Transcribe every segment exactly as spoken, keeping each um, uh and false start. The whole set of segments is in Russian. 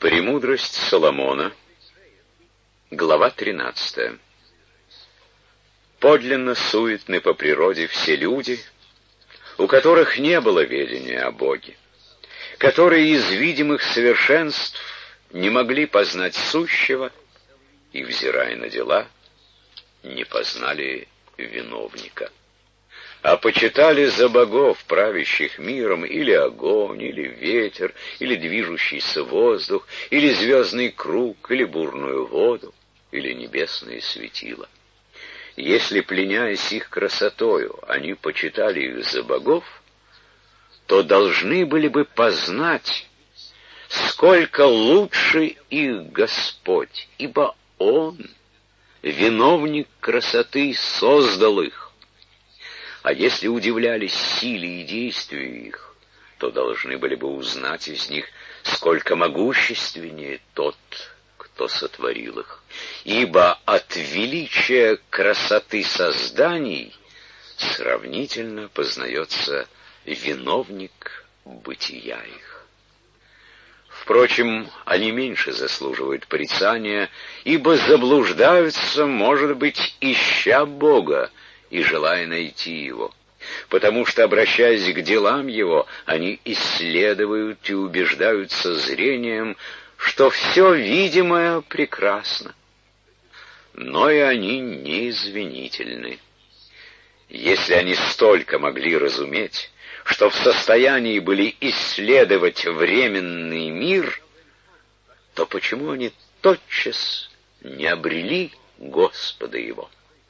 Премудрость Соломона, глава тринадцатая. Подлинно суетны по природе все люди, у которых не было ведения о Боге, которые из видимых совершенств не могли познать сущего и, взирая на дела, не познали виновника, а почитали за богов, правящих миром, или огонь, или ветер, или движущийся воздух, или звездный круг, или бурную воду, или небесные светила. Если, пленяясь их красотою, они почитали их за богов, то должны были бы познать, сколько лучше их Господь, ибо Он, виновник красоты, создал их. А если удивлялись силе и действию их, то должны были бы узнать из них, сколько могущественнее тот, кто сотворил их. Ибо от величия красоты созданий сравнительно познается виновник бытия их. Впрочем, они меньше заслуживают порицания, ибо заблуждаются, может быть, ища Бога и желая найти Его, потому что, обращаясь к делам Его, они исследуют и убеждаются зрением, что все видимое прекрасно. Но и они неизвинительны. Если они столько могли разуметь, что в состоянии были исследовать временный мир, то почему они тотчас не обрели Господа Его?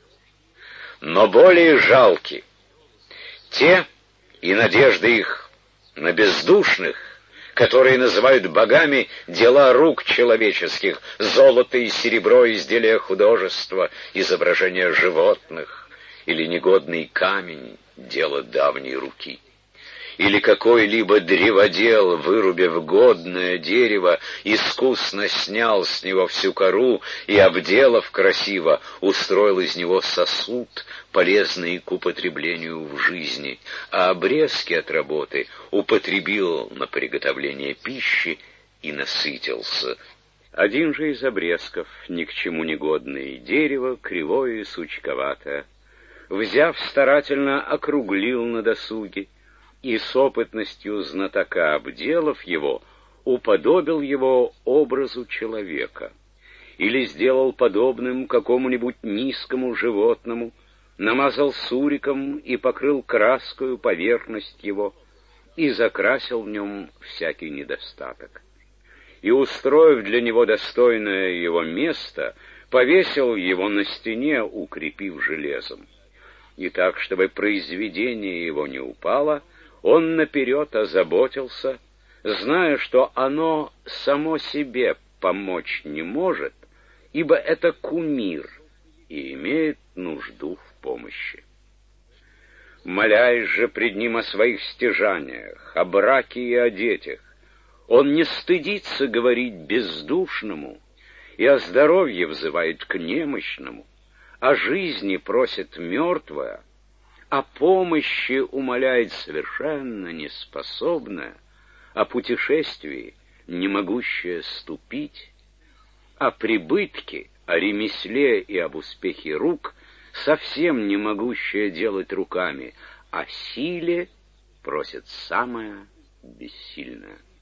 Но более жалки те, и надежды их на бездушных, которые называют богами дела рук человеческих, золото и серебро, изделия художества, изображения животных, или негодный камень, дело давней руки. Или какой-либо древодел, вырубив годное дерево, искусно снял с него всю кору и, обделав красиво, устроил из него сосуд, полезный к употреблению в жизни, а обрезки от работы употребил на приготовление пищи и насытился. Один же из обрезков, ни к чему не годный, дерево кривое и сучковатое, взяв старательно, округлил на досуге, и с опытностью знатока, обделав его, уподобил его образу человека, или сделал подобным какому-нибудь низкому животному, намазал суриком и покрыл краскою поверхность его, и закрасил в нем всякий недостаток. И, устроив для него достойное его место, повесил его на стене, укрепив железом. И так, чтобы произведение его не упало, он наперед озаботился, зная, что оно само себе помочь не может, ибо это кумир и имеет нужду в помощи. Молясь же пред ним о своих стяжаниях, о браке и о детях, он не стыдится говорить бездушному, и о здоровье взывает к немощному, о жизни просит мертвое, о помощи умоляет совершенно неспособная, о путешествии не могущая ступить, о прибытке, о ремесле и об успехе рук совсем не могущая делать руками, о силе просит самое бессильное.